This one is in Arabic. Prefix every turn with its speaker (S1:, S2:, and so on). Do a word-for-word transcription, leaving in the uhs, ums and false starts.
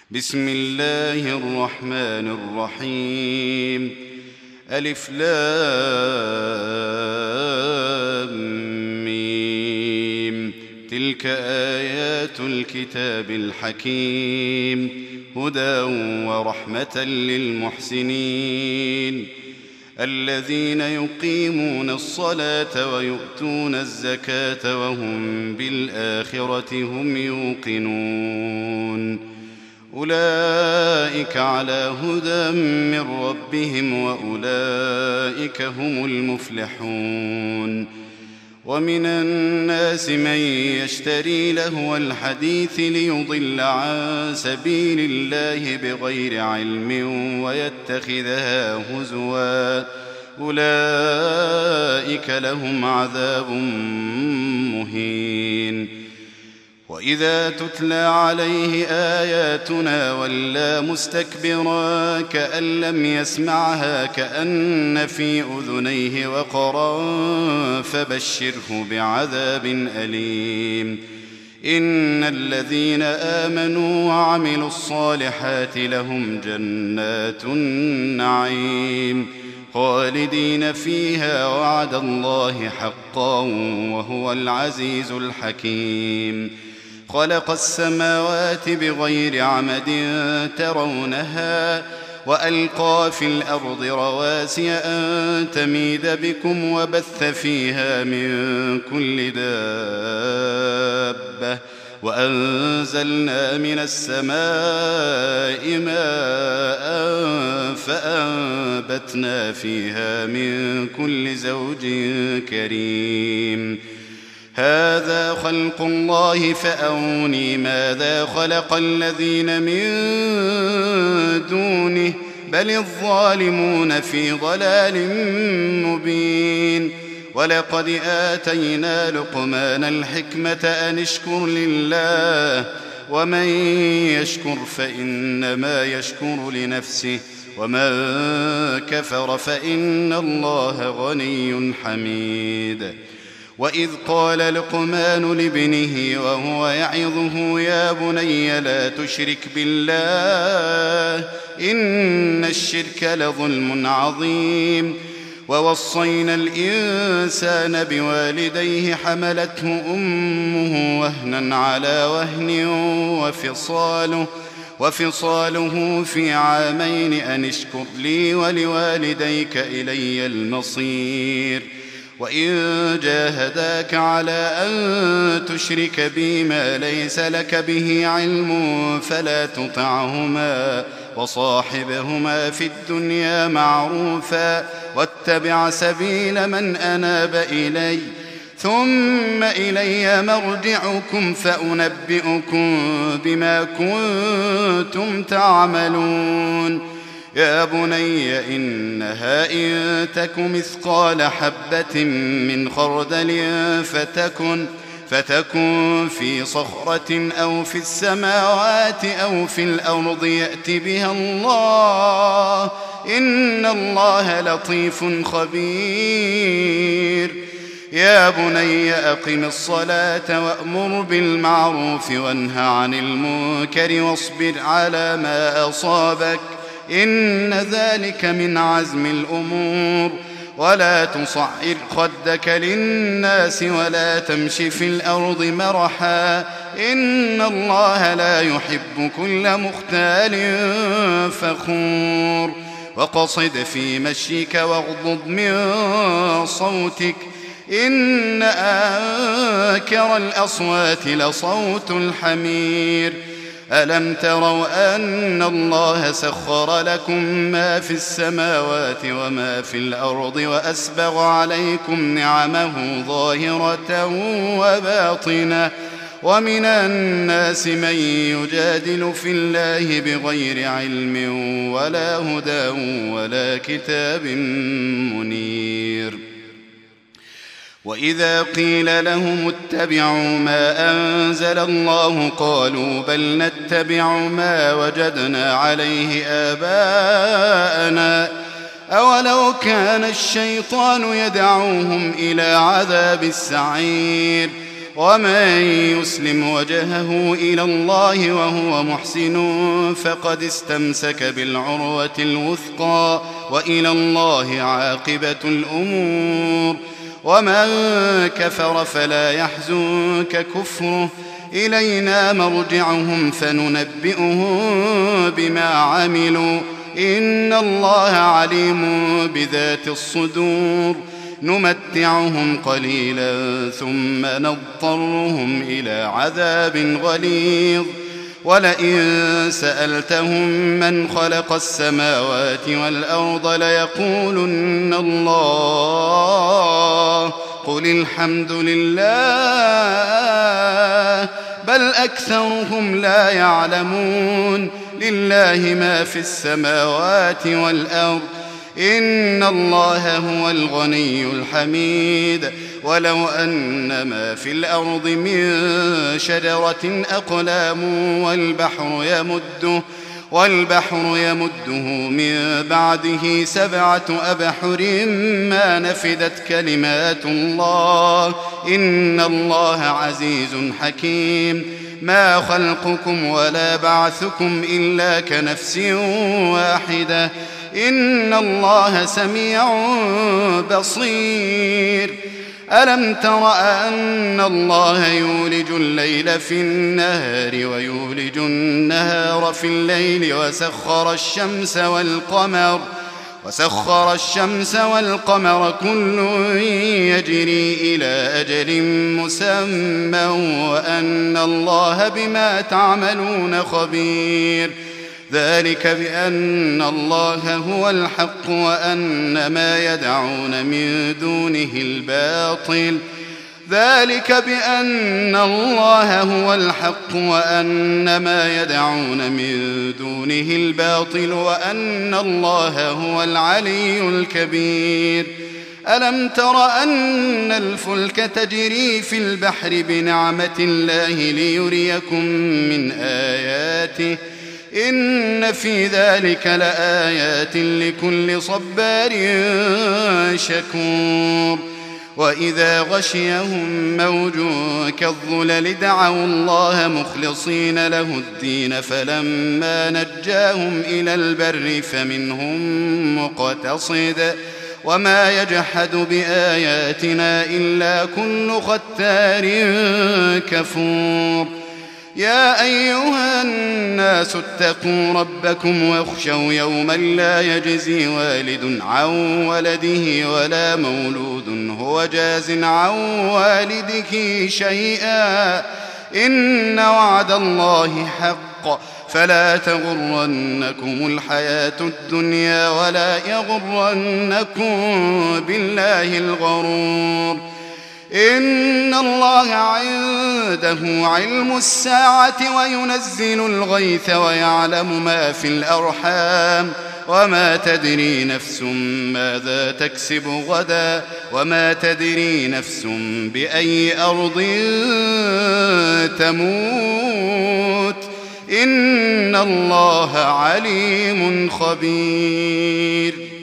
S1: بسم الله الرحمن الرحيم. ألف لام ميم. تلك آيات الكتاب الحكيم، هدى ورحمة للمحسنين الذين يقيمون الصلاة ويؤتون الزكاة وهم بالآخرة هم يوقنون. أولئك على هدى من ربهم وأولئك هم المفلحون. ومن الناس من يشتري لهو الحديث ليضل عن سبيل الله بغير علم ويتخذها هزوا، أولئك لهم عذاب مهين. وإذا تتلى عليه آياتنا ولى مستكبرا كأن لم يسمعها كأن في أذنيه وقرا، فبشره بعذاب أليم. إن الذين آمنوا وعملوا الصالحات لهم جنات النعيم خالدين فيها، وعد الله حقا وهو العزيز الحكيم. خلق السماوات بغير عمد ترونها وألقى في الأرض رواسي أن تميد بكم وبث فيها من كل دابة، وأنزلنا من السماء ماء فأنبتنا فيها من كل زوج كريم. هذا خلق الله فأروني ماذا خلق الذين من دونه بل الظالمون في ضلال مبين. ولقد آتينا لقمان الحكمة أن اشكر لله، ومن يشكر فإنما يشكر لنفسه، ومن كفر فإن الله غني حميد. وإذ قال لقمان لابنه وهو يعظه يا بني لا تشرك بالله إن الشرك لظلم عظيم. ووصينا الإنسان بوالديه حملته أمه وهنا على وهن وفصاله, وفصاله في عامين أن اشكر لي ولوالديك إلي المصير. وإن جاهداك على أن تشرك بي ما ليس لك به علم فلا تطعهما، وصاحبهما في الدنيا معروفا، واتبع سبيل من أناب إلي، ثم إلي مرجعكم فأنبئكم بما كنتم تعملون. يا بني إنها إن تك مثقال حبة من خردل فتكن, فتكن في صخرة أو في السماوات أو في الأرض يأت بها الله، إن الله لطيف خبير. يا بني أقم الصلاة وأمر بالمعروف وانه عن المنكر واصبر على ما أصابك، إن ذلك من عزم الأمور. ولا تصعر خدك للناس ولا تمش في الأرض مرحا، إن الله لا يحب كل مختال فخور. وقصد في مشيك واغضض من صوتك، إن أنكر الأصوات لصوت الحمير. ألم تروا أن الله سخر لكم ما في السماوات وما في الأرض وأسبغ عليكم نعمه ظاهرة وباطنة، ومن الناس من يجادل في الله بغير علم ولا هدى ولا كتاب منير. وإذا قيل لهم اتبعوا ما أنزل الله قالوا بل نتبع ما وجدنا عليه آباءنا، أولو كان الشيطان يدعوهم إلى عذاب السعير. ومن يسلم وجهه إلى الله وهو محسن فقد استمسك بالعروة الوثقى وإلى الله عاقبة الأمور. ومن كفر فلا يحزنك كفره إلينا مرجعهم فننبئهم بما عملوا إن الله عليم بذات الصدور. نمتعهم قليلا ثم نضطرهم إلى عذاب غليظ. ولئن سألتهم من خلق السماوات والأرض ليقولن الله قل الحمد لله بل أكثرهم لا يعلمون. لله ما في السماوات والأرض إن الله هو الغني الحميد. ولو أن ما في الأرض من شجرة أقلام والبحر يمده والبحر يمده من بعده سبعة أبحر ما نفدت كلمات الله إن الله عزيز حكيم. ما خلقكم ولا بعثكم إلا كنفس واحدة إن الله سميع بصير. ألم تر أن الله يولج الليل في النهار ويولج النهار في الليل وسخر الشمس والقمر وسخر الشمس والقمر كل يجري إلى أجل مسمى وأن الله بما تعملون خبير. ذلك بأن الله هو الحق وأن ما يدعون من دونه الباطل ذلك بأن الله هو الحق وأن ما يدعون من دونه الباطل وأن الله هو العلي الكبير. ألم تر أن الفلك تجري في البحر بنعمة الله ليريكم من آياته إن في ذلك لآيات لكل صبار شكور. وإذا غشيهم موج كالظلل دعوا الله مخلصين له الدين فلما نجاهم إلى البر فمنهم مقتصد وما يجحد بآياتنا إلا كل ختار كفور. يا أيها الناس اتقوا ربكم واخشوا يوما لا يجزي والد عن ولده ولا مولود هو جاز عن والده شيئا إن وعد الله حق فلا تغرنكم الحياة الدنيا ولا يغرنكم بالله الغرور. إن الله عنده علم الساعة وينزل الغيث ويعلم ما في الأرحام وما تدري نفس ماذا تكسب غدا وما تدري نفس بأي أرض تموت إن الله عليم خبير.